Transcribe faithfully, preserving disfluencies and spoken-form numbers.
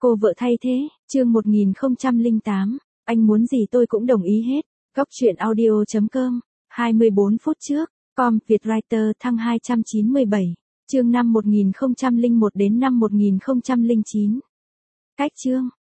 Cô vợ thay thế, chương một nghìn không trăm lẻ tám, anh muốn gì tôi cũng đồng ý hết. Góc truyện audio chấm com, hai mươi bốn phút trước, com Vietwriter thăng hai trăm chín mươi bảy, chương năm một nghìn không trăm lẻ một đến năm một nghìn không trăm lẻ chín. Cách chương,